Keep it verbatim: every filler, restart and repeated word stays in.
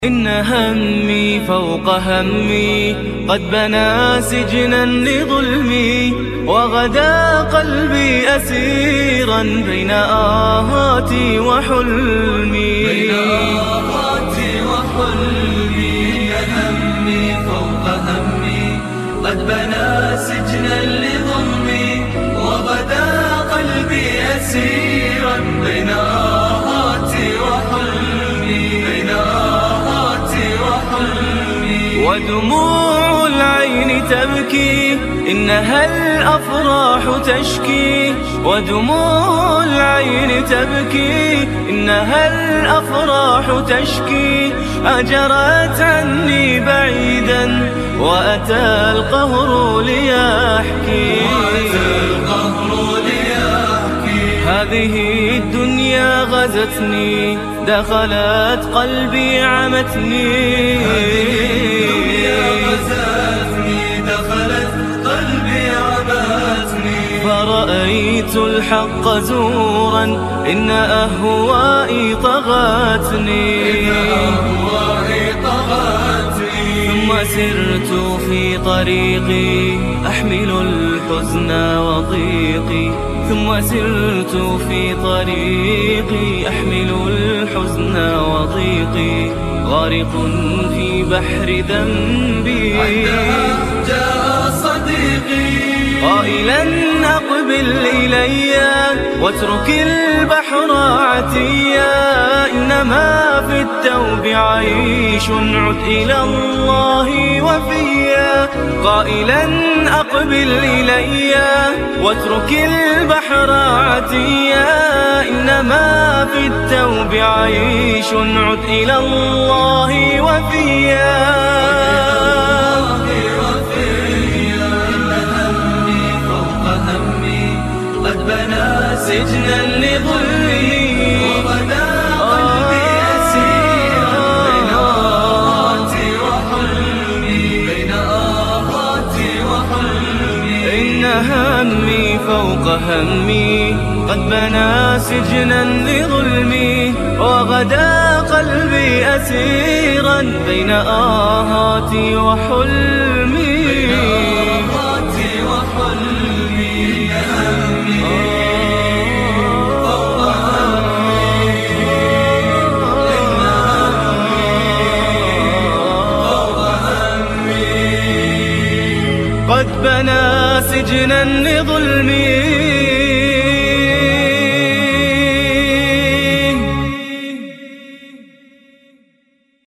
إن همي فوق همي قد بنى سجنا لظلمي، وغدا قلبي أسيرا بين آهاتي وحلمي. بين آهاتي وحلمي. إن همي فوق همي قد بنى سجنا لظلمي، وغدا قلبي أسيرا بين آهاتي وحلمي. بين ودموع العين تبكي إنها الأفراح تشكي، ودموع العين تبكي إنها الأفراح تشكي. أجرت عني بعيدا وأتى القهر ليحكي. هذه الدنيا غزتني، دخلت قلبي عمتني. فرأيت الحق زورا إن أهوائي طغتني. ثم سرت في طريقي أحمل الحزن وضيقي. ثم سرت في طريقي أحمل الحزن وضيقي، غارق في بحر ذنبي. جاء صديقي قائلا أقبل إلي واترك البحر عتيا، إنما في التوب عيش عد إلى الله وفيا. قائلا أقبل إلي واترك البحر عتيا، إنما في التوب عيش عد إلى الله وفيا. سجنا لظلمي، وغدا قلبي أسيرا بين آهاتي وحلمي. بين آهاتي وحلمي. إن همي فوق همي قد بنى سجنا لظلمي، وغدا قلبي أسيرا بين آهاتي وحلمي. قد بنى سجنا لظلمي.